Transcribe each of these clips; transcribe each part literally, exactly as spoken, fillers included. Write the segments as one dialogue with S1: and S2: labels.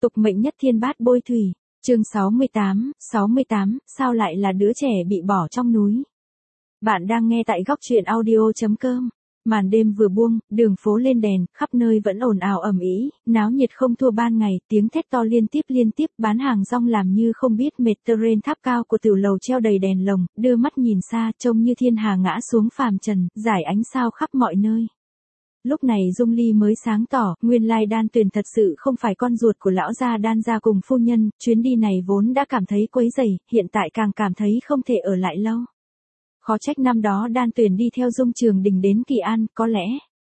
S1: Tục mệnh nhất thiên bát bôi thủy, chương sáu mươi tám, sáu mươi tám, sao lại là đứa trẻ bị bỏ trong núi? Bạn đang nghe tại góc truyện audio chấm com. Màn đêm vừa buông, đường phố lên đèn, khắp nơi vẫn ồn ào ầm ĩ, náo nhiệt không thua ban ngày, tiếng thét to liên tiếp liên tiếp, bán hàng rong làm như không biết mệt, terrain tháp cao của tiểu lầu treo đầy đèn lồng, đưa mắt nhìn xa, trông như thiên hà ngã xuống phàm trần, rải ánh sao khắp mọi nơi. Lúc này Dung Ly mới sáng tỏ, nguyên lai Đan Tuyền thật sự không phải con ruột của lão gia Đan gia cùng phu nhân, chuyến đi này vốn đã cảm thấy quấy rầy, hiện tại càng cảm thấy không thể ở lại lâu. Khó trách năm đó Đan Tuyền đi theo Dung Trường Đình đến Kỳ An, có lẽ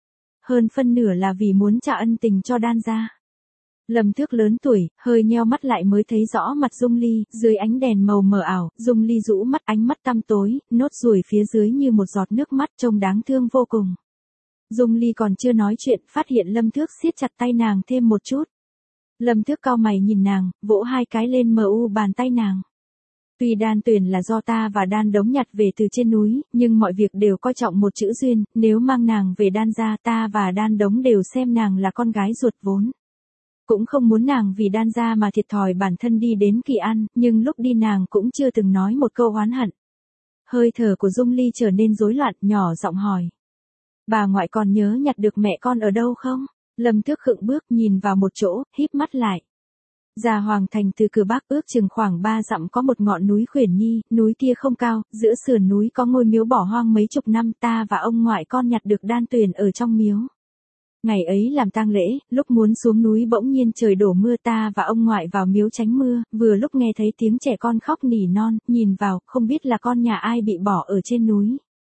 S1: hơn phân nửa là vì muốn trả ân tình cho Đan gia. Lâm Thước lớn tuổi, hơi nheo mắt lại mới thấy rõ mặt Dung Ly, dưới ánh đèn màu mờ ảo, Dung Ly rũ mắt, ánh mắt tăm tối, nốt ruồi phía dưới như một giọt nước mắt trông đáng thương vô cùng. Dung Ly còn chưa nói chuyện, phát hiện Lâm Thước siết chặt tay nàng thêm một chút. Lâm Thước cau mày nhìn nàng, vỗ hai cái lên mờ u bàn tay nàng. Tuy Đan Tuyền là do ta và Đan Đống nhặt về từ trên núi, nhưng mọi việc đều coi trọng một chữ duyên, nếu mang nàng về Đan gia, ta và Đan Đống đều xem nàng là con gái ruột vốn. Cũng không muốn nàng vì Đan gia mà thiệt thòi bản thân đi đến Kỳ An, nhưng lúc đi nàng cũng chưa từng nói một câu oán hận. Hơi thở của Dung Ly trở nên rối loạn, nhỏ giọng hỏi. Bà ngoại còn nhớ nhặt được mẹ con ở đâu không? Lâm Thước khựng bước nhìn vào một chỗ, híp mắt lại. Ra Hoàng Thành từ cửa bắc ước chừng khoảng ba dặm có một ngọn núi Khuyển Nhi, núi kia không cao, giữa sườn núi có ngôi miếu bỏ hoang mấy chục năm, ta và ông ngoại con nhặt được Đan Tuyền ở trong miếu. Ngày ấy làm tang lễ, lúc muốn xuống núi bỗng nhiên trời đổ mưa, ta và ông ngoại vào miếu tránh mưa, vừa lúc nghe thấy tiếng trẻ con khóc nỉ non, nhìn vào, không biết là con nhà ai bị bỏ ở trên núi.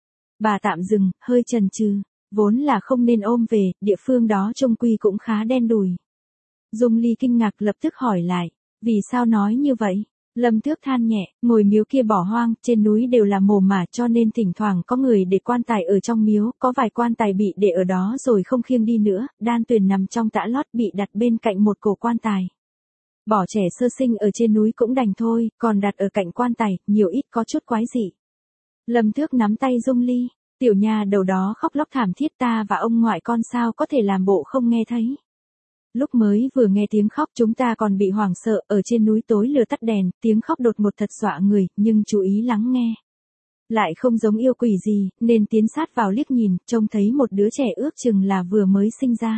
S1: Bà tạm dừng, hơi chần chừ, vốn là không nên ôm về, địa phương đó trông quy cũng khá đen đủi. Dung Ly kinh ngạc lập tức hỏi lại, vì sao nói như vậy? Lâm Thước than nhẹ, ngôi miếu kia bỏ hoang, trên núi đều là mồ mả cho nên thỉnh thoảng có người để quan tài ở trong miếu, có vài quan tài bị để ở đó rồi không khiêng đi nữa, Đan Tuyền nằm trong tã lót bị đặt bên cạnh một cổ quan tài. Bỏ trẻ sơ sinh ở trên núi cũng đành thôi, còn đặt ở cạnh quan tài, nhiều ít có chút quái dị. Lâm Thước nắm tay Dung Ly, tiểu nha đầu đó khóc lóc thảm thiết, ta và ông ngoại con sao có thể làm bộ không nghe thấy. Lúc mới vừa nghe tiếng khóc chúng ta còn bị hoảng sợ, ở trên núi tối lửa tắt đèn, tiếng khóc đột ngột thật dọa người, nhưng chú ý lắng nghe. Lại không giống yêu quỷ gì, nên tiến sát vào liếc nhìn, trông thấy một đứa trẻ ước chừng là vừa mới sinh ra.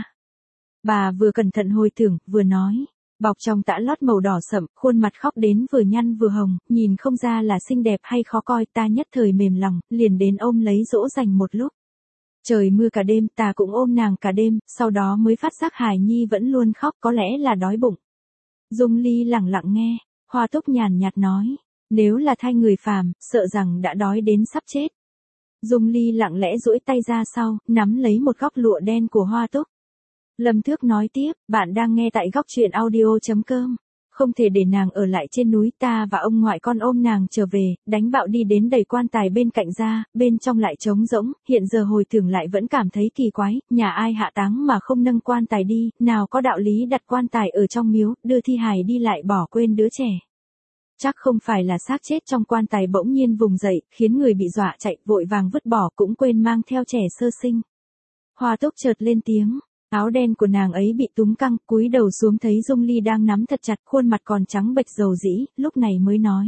S1: Bà vừa cẩn thận hồi tưởng, vừa nói, bọc trong tã lót màu đỏ sậm, khuôn mặt khóc đến vừa nhăn vừa hồng, nhìn không ra là xinh đẹp hay khó coi, ta nhất thời mềm lòng, liền đến ôm lấy dỗ dành một lúc. Trời mưa cả đêm, ta cũng ôm nàng cả đêm, sau đó mới phát giác Hải Nhi vẫn luôn khóc, có lẽ là đói bụng. Dung Ly lặng lặng nghe, Hoa Túc nhàn nhạt nói, nếu là thai người phàm, sợ rằng đã đói đến sắp chết. Dung Ly lặng lẽ duỗi tay ra sau, nắm lấy một góc lụa đen của Hoa Túc. Lâm Thước nói tiếp, bạn đang nghe tại góc truyện audio chấm com. Không thể để nàng ở lại trên núi, ta và ông ngoại con ôm nàng trở về, đánh bạo đi đến đầy quan tài bên cạnh ra, bên trong lại trống rỗng, hiện giờ hồi tưởng lại vẫn cảm thấy kỳ quái, nhà ai hạ táng mà không nâng quan tài đi, nào có đạo lý đặt quan tài ở trong miếu, đưa thi hài đi lại bỏ quên đứa trẻ. Chắc không phải là xác chết trong quan tài bỗng nhiên vùng dậy, khiến người bị dọa chạy, vội vàng vứt bỏ cũng quên mang theo trẻ sơ sinh. Hoa Túc chợt lên tiếng. Áo đen của nàng ấy bị túm căng, cúi đầu xuống thấy Dung Ly đang nắm thật chặt, khuôn mặt còn trắng bệch dầu dĩ, lúc này mới nói.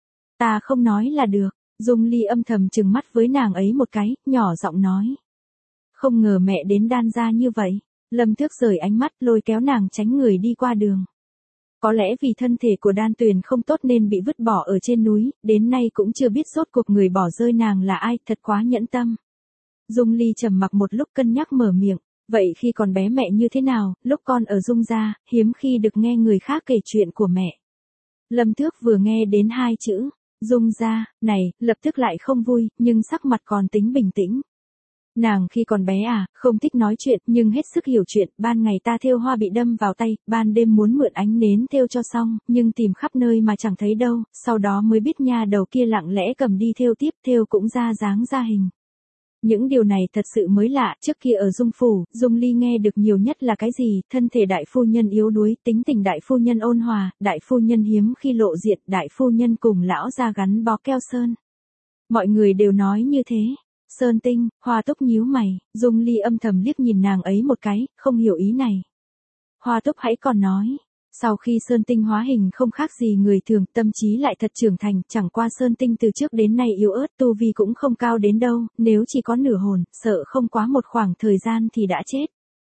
S1: Ta không nói là được, Dung Ly âm thầm trừng mắt với nàng ấy một cái, nhỏ giọng nói. Không ngờ mẹ đến Đan gia như vậy. Lâm Thước rời ánh mắt, lôi kéo nàng tránh người đi qua đường. Có lẽ vì thân thể của Đan Tuyền không tốt nên bị vứt bỏ ở trên núi, đến nay cũng chưa biết rốt cuộc người bỏ rơi nàng là ai, thật quá nhẫn tâm. Dung Ly trầm mặc một lúc cân nhắc mở miệng. Vậy khi còn bé mẹ như thế nào, lúc con ở Dung gia, hiếm khi được nghe người khác kể chuyện của mẹ. Lâm Thước vừa nghe đến hai chữ, Dung gia, này, lập tức lại không vui, nhưng sắc mặt còn tính bình tĩnh. Nàng khi còn bé à, không thích nói chuyện, nhưng hết sức hiểu chuyện, ban ngày ta thêu hoa bị đâm vào tay, ban đêm muốn mượn ánh nến thêu cho xong, nhưng tìm khắp nơi mà chẳng thấy đâu, sau đó mới biết nha đầu kia lặng lẽ cầm đi thêu tiếp, thêu cũng ra dáng ra hình. Những điều này thật sự mới lạ, trước kia ở Dung phủ, Dung Ly nghe được nhiều nhất là cái gì, thân thể đại phu nhân yếu đuối, tính tình đại phu nhân ôn hòa, đại phu nhân hiếm khi lộ diện, đại phu nhân cùng lão gia gắn bó keo sơn. Mọi người đều nói như thế. Sơn Tinh, Hoa Túc nhíu mày, Dung Ly âm thầm liếc nhìn nàng ấy một cái, không hiểu ý này. Hoa Túc hãy còn nói, Sau khi Sơn Tinh hóa hình không khác gì người thường, tâm trí lại thật trưởng thành, chẳng qua Sơn Tinh từ trước đến nay yếu ớt, tu vi cũng không cao đến đâu, nếu chỉ có nửa hồn, sợ không quá một khoảng thời gian thì đã chết.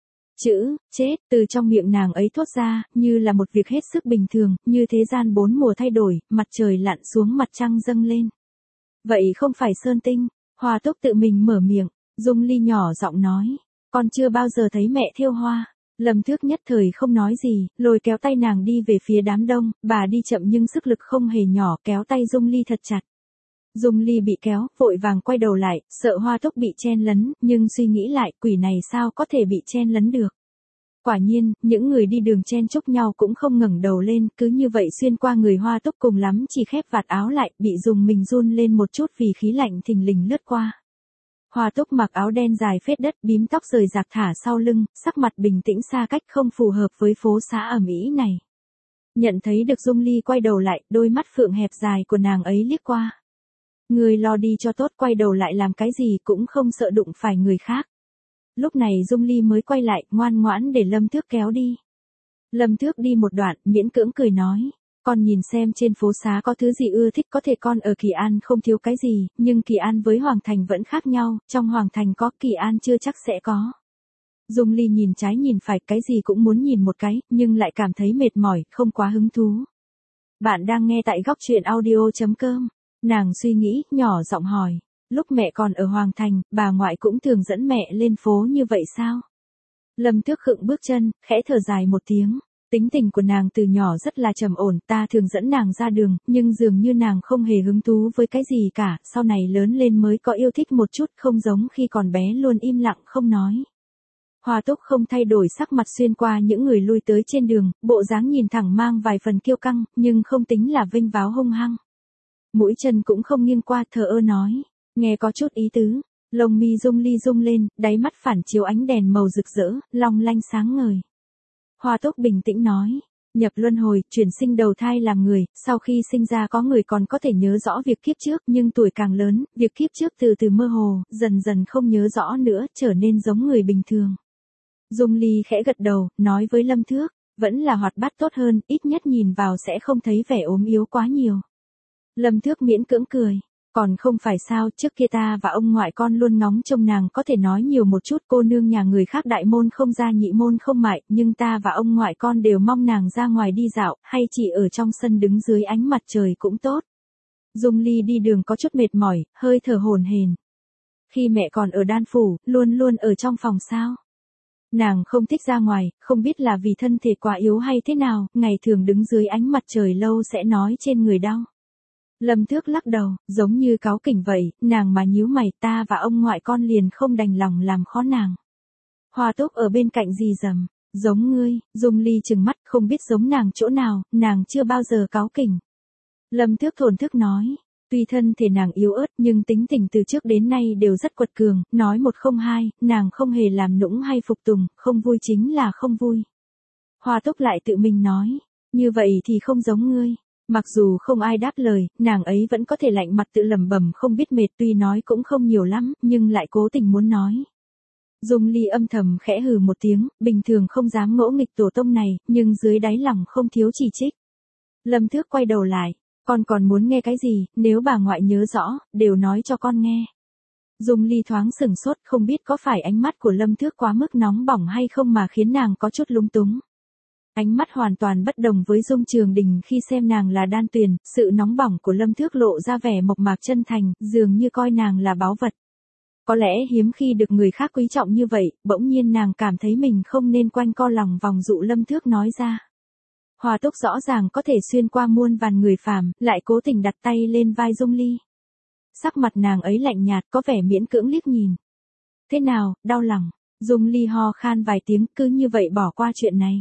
S1: Chữ, chết, từ trong miệng nàng ấy thốt ra, như là một việc hết sức bình thường, như thế gian bốn mùa thay đổi, mặt trời lặn xuống mặt trăng dâng lên. Vậy không phải Sơn Tinh, Hoa Túc tự mình mở miệng, Dung Ly nhỏ giọng nói, con chưa bao giờ thấy mẹ thêu hoa. Lâm Thước nhất thời không nói gì, lôi kéo tay nàng đi về phía đám đông, bà đi chậm nhưng sức lực không hề nhỏ, kéo tay Dung Ly thật chặt. Dung Ly bị kéo, vội vàng quay đầu lại, sợ Hoa Túc bị chen lấn, nhưng suy nghĩ lại, quỷ này sao có thể bị chen lấn được. Quả nhiên, những người đi đường chen chúc nhau cũng không ngẩng đầu lên, cứ như vậy xuyên qua người Hoa Túc, cùng lắm chỉ khép vạt áo lại, bị dùng mình run lên một chút vì khí lạnh thình lình lướt qua. Hoa Túc mặc áo đen dài phết đất, bím tóc rời rạc thả sau lưng, sắc mặt bình tĩnh xa cách, không phù hợp với phố xá ầm ĩ này. Nhận thấy được Dung Ly quay đầu lại, đôi mắt phượng hẹp dài của nàng ấy liếc qua. Người lo đi cho tốt, quay đầu lại làm cái gì cũng không sợ đụng phải người khác. Lúc này Dung Ly mới quay lại, ngoan ngoãn để Lâm Thước kéo đi. Lâm Thước đi một đoạn, miễn cưỡng cười nói. Con nhìn xem trên phố xá có thứ gì ưa thích, có thể con ở Kỳ An không thiếu cái gì, nhưng Kỳ An với Hoàng Thành vẫn khác nhau, trong Hoàng Thành có, Kỳ An chưa chắc sẽ có. Dung Ly nhìn trái nhìn phải, cái gì cũng muốn nhìn một cái, nhưng lại cảm thấy mệt mỏi, không quá hứng thú. Bạn đang nghe tại góc truyện audio chấm com. Nàng suy nghĩ, nhỏ giọng hỏi. Lúc mẹ còn ở Hoàng Thành, bà ngoại cũng thường dẫn mẹ lên phố như vậy sao? Lâm Thước khựng bước chân, khẽ thở dài một tiếng. Tính tình của nàng từ nhỏ rất là trầm ổn, ta thường dẫn nàng ra đường, nhưng dường như nàng không hề hứng thú với cái gì cả, sau này lớn lên mới có yêu thích một chút, không giống khi còn bé luôn im lặng không nói. Hoa Túc không thay đổi sắc mặt xuyên qua những người lui tới trên đường, bộ dáng nhìn thẳng mang vài phần kiêu căng, nhưng không tính là vênh váo hung hăng. Mũi chân cũng không nghiêng qua, thờ ơ nói, nghe có chút ý tứ. Lông mi Dung Ly rung lên, đáy mắt phản chiếu ánh đèn màu rực rỡ, long lanh sáng ngời. Hoa Túc bình tĩnh nói, nhập luân hồi, chuyển sinh đầu thai làm người, sau khi sinh ra có người còn có thể nhớ rõ việc kiếp trước, nhưng tuổi càng lớn, việc kiếp trước từ từ mơ hồ, dần dần không nhớ rõ nữa, trở nên giống người bình thường. Dung Ly khẽ gật đầu, nói với Lâm Thước, vẫn là hoạt bát tốt hơn, ít nhất nhìn vào sẽ không thấy vẻ ốm yếu quá nhiều. Lâm Thước miễn cưỡng cười. Còn không phải sao, trước kia ta và ông ngoại con luôn ngóng trông nàng có thể nói nhiều một chút, cô nương nhà người khác đại môn không ra nhị môn không mại, nhưng ta và ông ngoại con đều mong nàng ra ngoài đi dạo, hay chỉ ở trong sân đứng dưới ánh mặt trời cũng tốt. Dung Ly đi đường có chút mệt mỏi, hơi thở hổn hển. Khi mẹ còn ở Đan Phủ, luôn luôn ở trong phòng sao? Nàng không thích ra ngoài, không biết là vì thân thể quá yếu hay thế nào, ngày thường đứng dưới ánh mặt trời lâu sẽ nói trên người đau. Lâm Thước lắc đầu, giống như cáu kỉnh vậy, nàng mà nhíu mày, ta và ông ngoại con liền không đành lòng làm khó nàng. Hoa Túc ở bên cạnh rì rầm, giống ngươi. Dung Ly trừng mắt, không biết giống nàng chỗ nào, nàng chưa bao giờ cáu kỉnh. Lâm Thước thổn thức nói, tuy thân thể nàng yếu ớt nhưng tính tình từ trước đến nay đều rất quật cường, nói một không hai, nàng không hề làm nũng hay phục tùng, không vui chính là không vui. Hoa Túc lại tự mình nói, như vậy thì không giống ngươi. Mặc dù không ai đáp lời, nàng ấy vẫn có thể lạnh mặt tự lẩm bẩm không biết mệt, tuy nói cũng không nhiều lắm, nhưng lại cố tình muốn nói. Dung Ly âm thầm khẽ hừ một tiếng, bình thường không dám ngỗ nghịch tổ tông này, nhưng dưới đáy lòng không thiếu chỉ trích. Lâm Thước quay đầu lại, con còn muốn nghe cái gì, nếu bà ngoại nhớ rõ, đều nói cho con nghe. Dung Ly thoáng sửng sốt, không biết có phải ánh mắt của Lâm Thước quá mức nóng bỏng hay không mà khiến nàng có chút lúng túng. Ánh mắt hoàn toàn bất đồng với Dung Trường Đình khi xem nàng là Đan Tuyền, sự nóng bỏng của Lâm Thước lộ ra vẻ mộc mạc chân thành, dường như coi nàng là báu vật. Có lẽ hiếm khi được người khác quý trọng như vậy, bỗng nhiên nàng cảm thấy mình không nên quanh co lòng vòng dụ Lâm Thước nói ra. Hoa Túc rõ ràng có thể xuyên qua muôn vàn người phàm, lại cố tình đặt tay lên vai Dung Ly. Sắc mặt nàng ấy lạnh nhạt, có vẻ miễn cưỡng liếc nhìn. Thế nào, đau lòng? Dung Ly ho khan vài tiếng, cứ như vậy bỏ qua chuyện này.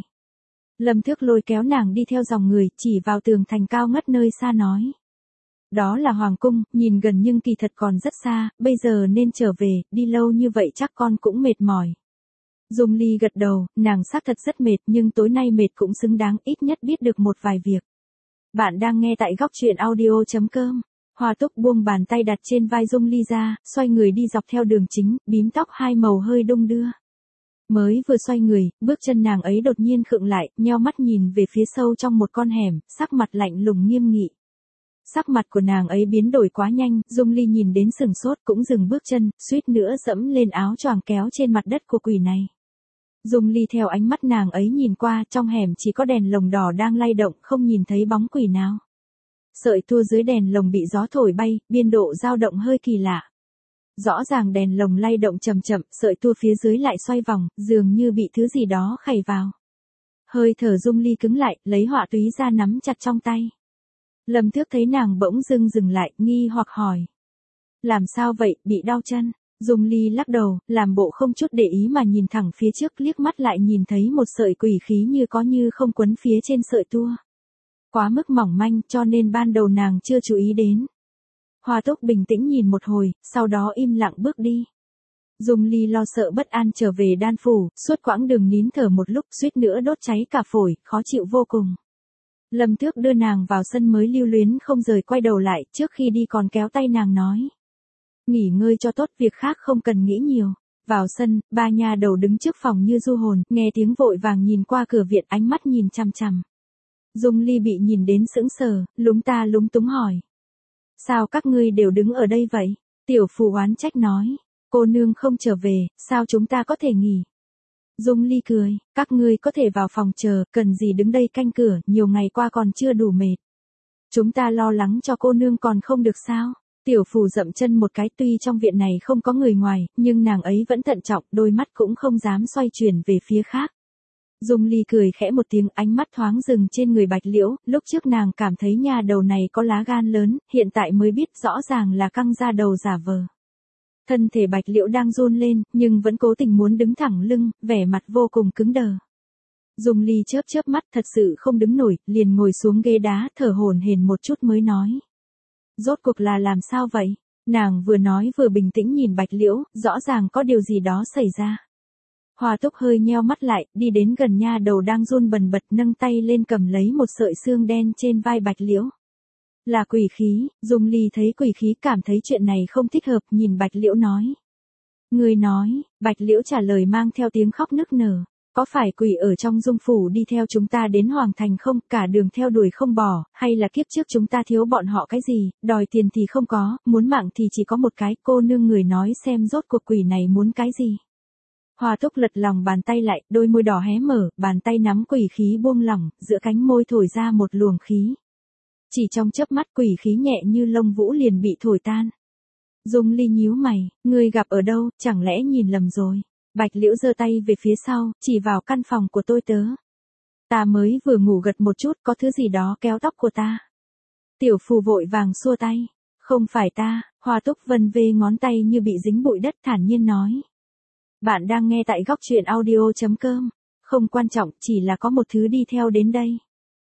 S1: Lâm Thước lôi kéo nàng đi theo dòng người, chỉ vào tường thành cao ngất nơi xa nói. Đó là Hoàng Cung, nhìn gần nhưng kỳ thật còn rất xa, bây giờ nên trở về, đi lâu như vậy chắc con cũng mệt mỏi. Dung Ly gật đầu, nàng xác thật rất mệt nhưng tối nay mệt cũng xứng đáng, ít nhất biết được một vài việc. Bạn đang nghe tại góc truyện audio chấm com. Hoa Túc buông bàn tay đặt trên vai Dung Ly ra, xoay người đi dọc theo đường chính, bím tóc hai màu hơi đung đưa. Mới vừa xoay người, bước chân nàng ấy đột nhiên khựng lại, nheo mắt nhìn về phía sâu trong một con hẻm, sắc mặt lạnh lùng nghiêm nghị. Sắc mặt của nàng ấy biến đổi quá nhanh, Dung Ly nhìn đến sừng sốt cũng dừng bước chân, suýt nữa dẫm lên áo choàng kéo trên mặt đất của quỷ này. Dung Ly theo ánh mắt nàng ấy nhìn qua, trong hẻm chỉ có đèn lồng đỏ đang lay động, không nhìn thấy bóng quỷ nào. Sợi tua dưới đèn lồng bị gió thổi bay, biên độ dao động hơi kỳ lạ. Rõ ràng đèn lồng lay động chậm chậm, sợi tua phía dưới lại xoay vòng, dường như bị thứ gì đó khày vào. Hơi thở Dung Ly cứng lại, lấy họa túy ra nắm chặt trong tay. Lâm Thước thấy nàng bỗng dưng dừng lại, nghi hoặc hỏi. Làm sao vậy, bị đau chân? Dung Ly lắc đầu, làm bộ không chút để ý mà nhìn thẳng phía trước, liếc mắt lại nhìn thấy một sợi quỷ khí như có như không quấn phía trên sợi tua. Quá mức mỏng manh cho nên ban đầu nàng chưa chú ý đến. Hoa Túc bình tĩnh nhìn một hồi, sau đó im lặng bước đi. Dung Ly lo sợ bất an trở về đan phủ, suốt quãng đường nín thở một lúc suýt nữa đốt cháy cả phổi, khó chịu vô cùng. Lâm Tước đưa nàng vào sân mới lưu luyến không rời, quay đầu lại, trước khi đi còn kéo tay nàng nói. Nghỉ ngơi cho tốt, việc khác không cần nghĩ nhiều. Vào sân, ba nha đầu đứng trước phòng như du hồn, nghe tiếng vội vàng nhìn qua cửa viện, ánh mắt nhìn chằm chằm. Dung Ly bị nhìn đến sững sờ, lúng ta lúng túng hỏi. Sao các ngươi đều đứng ở đây vậy? Tiểu Phù oán trách nói. Cô nương không trở về, sao chúng ta có thể nghỉ? Dung Ly cười, các ngươi có thể vào phòng chờ, cần gì đứng đây canh cửa, nhiều ngày qua còn chưa đủ mệt. Chúng ta lo lắng cho cô nương còn không được sao? Tiểu Phù dậm chân một cái, tuy trong viện này không có người ngoài, nhưng nàng ấy vẫn thận trọng, đôi mắt cũng không dám xoay chuyển về phía khác. Dung Ly cười khẽ một tiếng, ánh mắt thoáng dừng trên người Bạch Liễu, lúc trước nàng cảm thấy nha đầu này có lá gan lớn, hiện tại mới biết rõ ràng là căng ra đầu giả vờ. Thân thể Bạch Liễu đang run lên, nhưng vẫn cố tình muốn đứng thẳng lưng, vẻ mặt vô cùng cứng đờ. Dung Ly chớp chớp mắt, thật sự không đứng nổi, liền ngồi xuống ghế đá, thở hổn hển một chút mới nói. Rốt cuộc là làm sao vậy? Nàng vừa nói vừa bình tĩnh nhìn Bạch Liễu, rõ ràng có điều gì đó xảy ra. Hoa Túc hơi nheo mắt lại, đi đến gần nha đầu đang run bần bật, nâng tay lên cầm lấy một sợi xương đen trên vai Bạch Liễu. Là quỷ khí. Dung Ly thấy quỷ khí cảm thấy chuyện này không thích hợp, nhìn Bạch Liễu nói. Người nói. Bạch Liễu trả lời mang theo tiếng khóc nức nở. Có phải quỷ ở trong Dung phủ đi theo chúng ta đến Hoàng Thành không, cả đường theo đuổi không bỏ, hay là kiếp trước chúng ta thiếu bọn họ cái gì, đòi tiền thì không có, muốn mạng thì chỉ có một cái, cô nương người nói xem rốt cuộc quỷ này muốn cái gì. Hoa Túc lật lòng bàn tay lại, đôi môi đỏ hé mở, bàn tay nắm quỷ khí buông lỏng, giữa cánh môi thổi ra một luồng khí. Chỉ trong chớp mắt quỷ khí nhẹ như lông vũ liền bị thổi tan. Dung Ly nhíu mày, ngươi gặp ở đâu, chẳng lẽ nhìn lầm rồi. Bạch Liễu giơ tay về phía sau, chỉ vào căn phòng của tôi tớ. Ta mới vừa ngủ gật một chút, có thứ gì đó kéo tóc của ta. Tiểu Phù vội vàng xua tay. Không phải ta. Hoa Túc vân vê ngón tay như bị dính bụi đất, thản nhiên nói. Bạn đang nghe tại góc truyện audio chấm com. Không quan trọng, chỉ là có một thứ đi theo đến đây.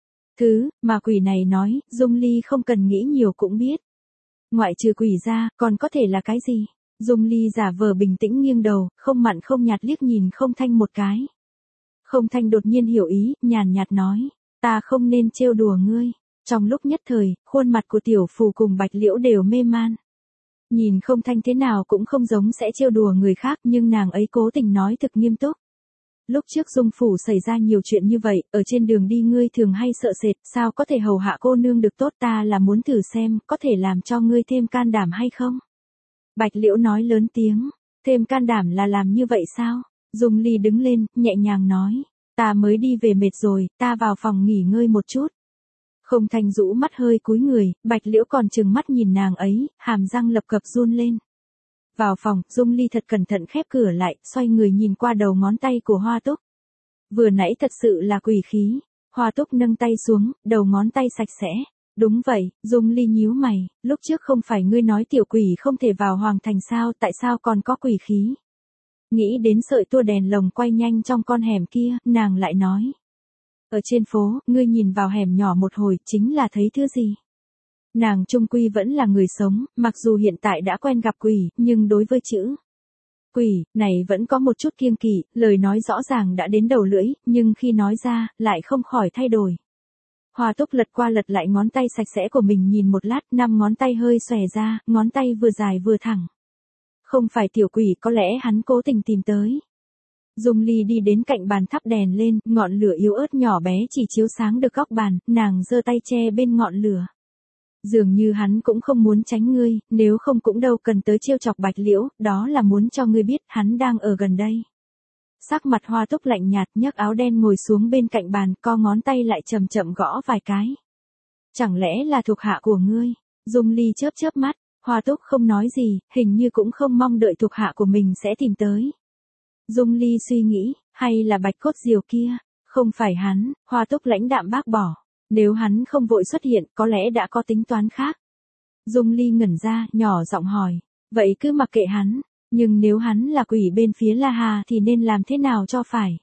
S1: Thứ mà quỷ này nói, Dung Ly không cần nghĩ nhiều cũng biết. Ngoại trừ quỷ ra, còn có thể là cái gì? Dung Ly giả vờ bình tĩnh nghiêng đầu, không mặn không nhạt liếc nhìn Không Thanh một cái. Không Thanh đột nhiên hiểu ý, nhàn nhạt nói, ta không nên trêu đùa ngươi. Trong lúc nhất thời, khuôn mặt của Tiểu Phù cùng Bạch Liễu đều mê man. Nhìn Không Thanh thế nào cũng không giống sẽ trêu đùa người khác, nhưng nàng ấy cố tình nói thực nghiêm túc. Lúc trước Dung phủ xảy ra nhiều chuyện như vậy, ở trên đường đi ngươi thường hay sợ sệt, sao có thể hầu hạ cô nương được tốt, ta là muốn thử xem, có thể làm cho ngươi thêm can đảm hay không? Bạch Liễu nói lớn tiếng, thêm can đảm là làm như vậy sao? Dung Ly đứng lên, nhẹ nhàng nói, ta mới đi về mệt rồi, ta vào phòng nghỉ ngơi một chút. Không Thanh rũ mắt hơi cúi người, Bạch Liễu còn trừng mắt nhìn nàng ấy, hàm răng lập cập run lên. Vào phòng, Dung Ly thật cẩn thận khép cửa lại, xoay người nhìn qua đầu ngón tay của Hoa Túc. Vừa nãy thật sự là quỷ khí. Hoa Túc nâng tay xuống, đầu ngón tay sạch sẽ. Đúng vậy. Dung Ly nhíu mày, lúc trước không phải ngươi nói tiểu quỷ không thể vào Hoàng Thành sao, tại sao còn có quỷ khí? Nghĩ đến sợi tua đèn lồng quay nhanh trong con hẻm kia, nàng lại nói. Ở trên phố, ngươi nhìn vào hẻm nhỏ một hồi, chính là thấy thứ gì? Nàng trung quy vẫn là người sống, mặc dù hiện tại đã quen gặp quỷ, nhưng đối với chữ quỷ này vẫn có một chút kiêng kỵ, lời nói rõ ràng đã đến đầu lưỡi, nhưng khi nói ra, lại không khỏi thay đổi. Hoa Túc lật qua lật lại ngón tay sạch sẽ của mình nhìn một lát, năm ngón tay hơi xòe ra, ngón tay vừa dài vừa thẳng. Không phải tiểu quỷ, có lẽ hắn cố tình tìm tới. Dung Ly đi đến cạnh bàn thắp đèn lên, ngọn lửa yếu ớt nhỏ bé chỉ chiếu sáng được góc bàn, nàng giơ tay che bên ngọn lửa. Dường như hắn cũng không muốn tránh ngươi, nếu không cũng đâu cần tới trêu chọc Bạch Liễu, đó là muốn cho ngươi biết hắn đang ở gần đây. Sắc mặt Hoa Túc lạnh nhạt, nhấc áo đen ngồi xuống bên cạnh bàn, co ngón tay lại chậm chậm gõ vài cái. Chẳng lẽ là thuộc hạ của ngươi? Dung Ly chớp chớp mắt, Hoa Túc không nói gì, hình như cũng không mong đợi thuộc hạ của mình sẽ tìm tới. Dung Ly suy nghĩ, hay là Bạch Cốt Diều kia? Không phải hắn, Hoa Túc lãnh đạm bác bỏ. Nếu hắn không vội xuất hiện, có lẽ đã có tính toán khác. Dung Ly ngẩn ra, nhỏ giọng hỏi, vậy cứ mặc kệ hắn, nhưng nếu hắn là quỷ bên phía La Hà thì nên làm thế nào cho phải?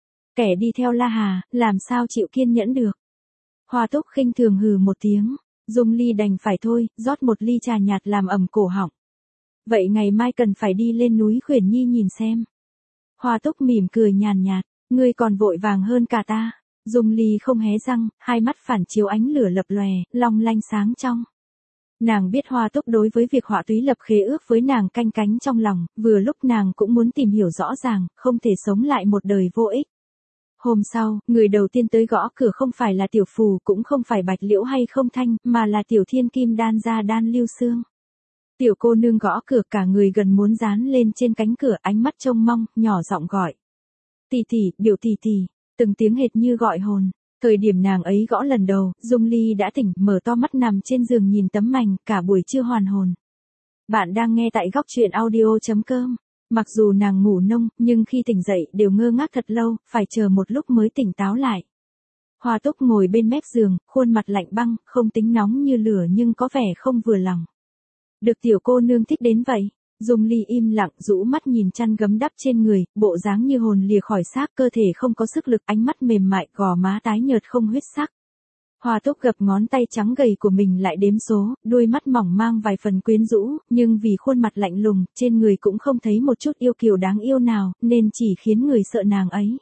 S1: Kẻ đi theo La Hà, làm sao chịu kiên nhẫn được? Hoa Túc khinh thường hừ một tiếng, Dung Ly đành phải thôi, rót một ly trà nhạt làm ẩm cổ họng. Vậy ngày mai cần phải đi lên núi Khuyển Nhi nhìn xem. Hoa Túc mỉm cười nhàn nhạt, ngươi còn vội vàng hơn cả ta. Dung Ly không hé răng, hai mắt phản chiếu ánh lửa lập lòe, long lanh sáng trong. Nàng biết Hoa Túc đối với việc Họa Túy lập khế ước với nàng canh cánh trong lòng, vừa lúc nàng cũng muốn tìm hiểu rõ ràng, không thể sống lại một đời vô ích. Hôm sau, người đầu tiên tới gõ cửa không phải là Tiểu Phù, cũng không phải Bạch Liễu hay Không Thanh, mà là Tiểu Thiên Kim Đan gia Đan Lưu Xương. Tiểu cô nương gõ cửa, cả người gần muốn dán lên trên cánh cửa, ánh mắt trông mong, nhỏ giọng gọi. Tỷ tỷ, biểu tỷ tỷ, từng tiếng hệt như gọi hồn. Thời điểm nàng ấy gõ lần đầu, Dung Ly đã tỉnh, mở to mắt nằm trên giường nhìn tấm mành, cả buổi chưa hoàn hồn. Bạn đang nghe tại góc truyện audio chấm com. Mặc dù nàng ngủ nông, nhưng khi tỉnh dậy đều ngơ ngác thật lâu, phải chờ một lúc mới tỉnh táo lại. Hoa Túc ngồi bên mép giường, khuôn mặt lạnh băng, không tính nóng như lửa nhưng có vẻ không vừa lòng. Được tiểu cô nương thích đến vậy. Dung Ly im lặng, rũ mắt nhìn chăn gấm đắp trên người, bộ dáng như hồn lìa khỏi xác, cơ thể không có sức lực, ánh mắt mềm mại, gò má tái nhợt không huyết sắc. Hoa Túc gập ngón tay trắng gầy của mình lại đếm số, đôi mắt mỏng mang vài phần quyến rũ, nhưng vì khuôn mặt lạnh lùng, trên người cũng không thấy một chút yêu kiều đáng yêu nào, nên chỉ khiến người sợ nàng ấy.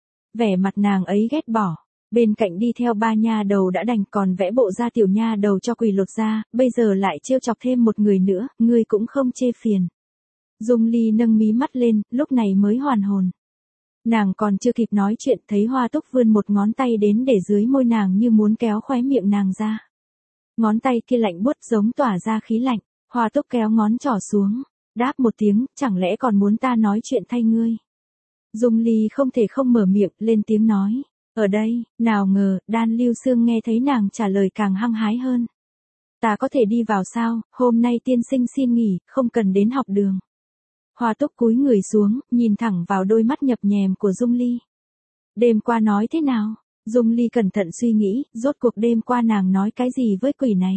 S1: Vẻ mặt nàng ấy ghét bỏ. Bên cạnh đi theo ba nha đầu đã đành, còn vẽ bộ ra tiểu nha đầu cho quỷ lột ra, bây giờ lại trêu chọc thêm một người nữa, ngươi cũng không chê phiền. Dung Ly nâng mí mắt lên, lúc này mới hoàn hồn. Nàng còn chưa kịp nói chuyện, thấy Hoa Túc vươn một ngón tay đến để dưới môi nàng như muốn kéo khóe miệng nàng ra. Ngón tay kia lạnh buốt giống tỏa ra khí lạnh, Hoa Túc kéo ngón trỏ xuống, đáp một tiếng, chẳng lẽ còn muốn ta nói chuyện thay ngươi? Dung Ly không thể không mở miệng, lên tiếng nói. Ở đây, nào ngờ, Đan Lưu Xương nghe thấy nàng trả lời càng hăng hái hơn. Ta có thể đi vào sao, hôm nay tiên sinh xin nghỉ, không cần đến học đường. Hoa Túc cúi người xuống, nhìn thẳng vào đôi mắt nhập nhèm của Dung Ly. Đêm qua nói thế nào? Dung Ly cẩn thận suy nghĩ, rốt cuộc đêm qua nàng nói cái gì với quỷ này?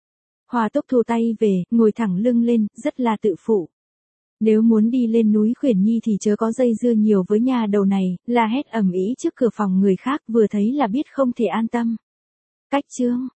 S1: Hoa Túc thu tay về, ngồi thẳng lưng lên, rất là tự phụ. Nếu muốn đi lên núi Khuyển Nhi thì chớ có dây dưa nhiều với nhà đầu này, la hét ầm ĩ trước cửa phòng người khác, vừa thấy là biết không thể an tâm. Cách chương